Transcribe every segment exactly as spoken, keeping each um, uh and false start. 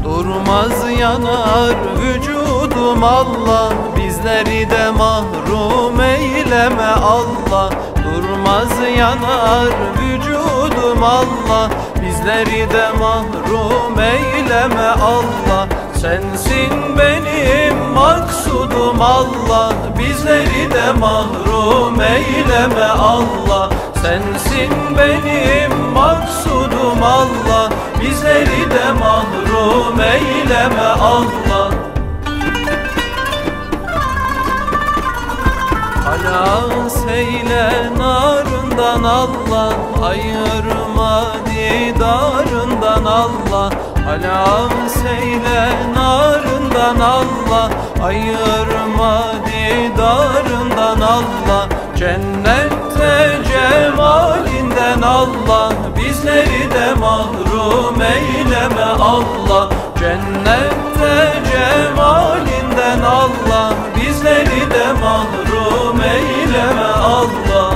Durmaz yanar vücudum Allah, bizleri de mahrum eyleme Allah. Durmaz yanar vücudum Allah, bizleri de mahrum eyleme Allah. Sensin benim maksudum Allah, bizleri de mahrum eyleme Allah. Sensin benim maksudum Allah, bizleri de mahrum eyleme Allah. Hala seyle narından Allah, ayırma didarından Allah. Hala seyle narından Allah, ayırma didarından Allah. Cennette cemalinden Allah, bizleri de mahrum eyleme Allah. Cennette cemalinden Allah, bizleri de mahrum eyleme Allah.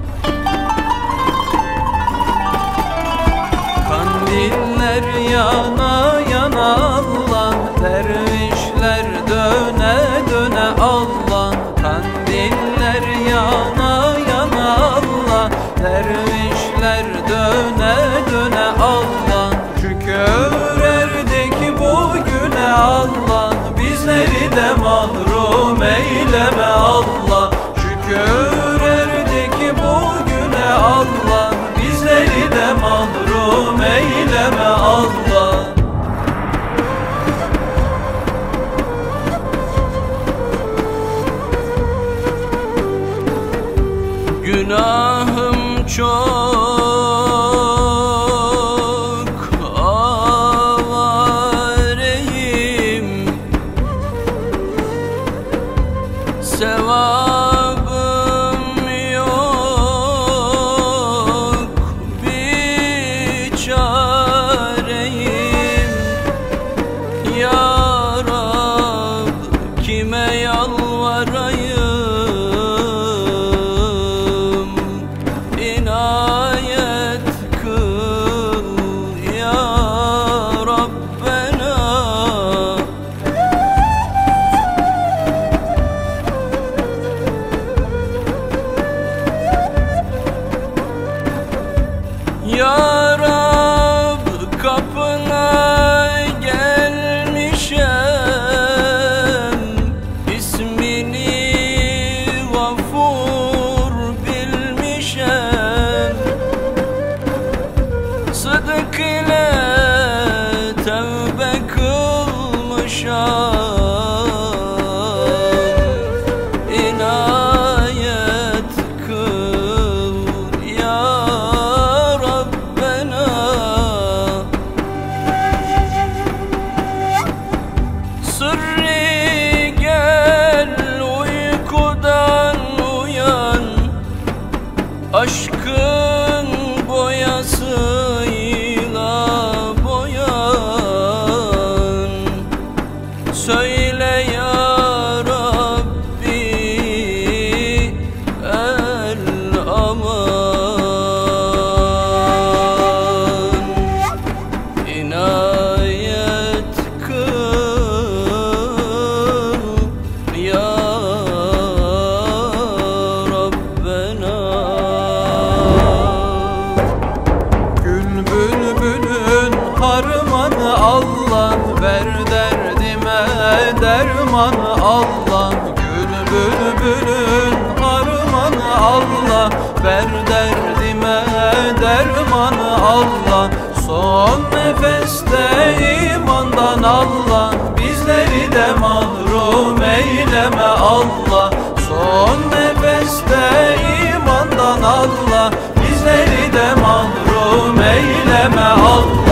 Kandiller yana yana Allah, dervişler döne döne Allah. Kandiller yana yana Allah, dervişler döne döne Allah. Şükürerdik bugüne Allah, bizleri de mahrum eyleme Allah. Şükürerdik bugüne Allah, bizleri de mahrum eyleme Allah. Günahım çok, avareyim, sevabım yok, biçareyim. Ya Rab, kime yalvarayım? Ya Rab, kapına gelmişem, ismini Gafur bilmişem. Sıdk ile tevbe kılmışam, inayet kıl ya Sırrı gel, uykudan uyan, aşkın boyasıyla boyan. Söyle ya Rabbi el aman, inayet kıl ya Rabbena. Gül bülbülün harmanı Allah, ver derdime dermanı Allah. Gül bülbülün harmanı Allah, ver derdime dermanı Allah. Son nefeste imandan Allah, bizleri de mahrum eyleme Allah. Son nefeste imandan Allah, bizleri de mahrum eyleme Allah.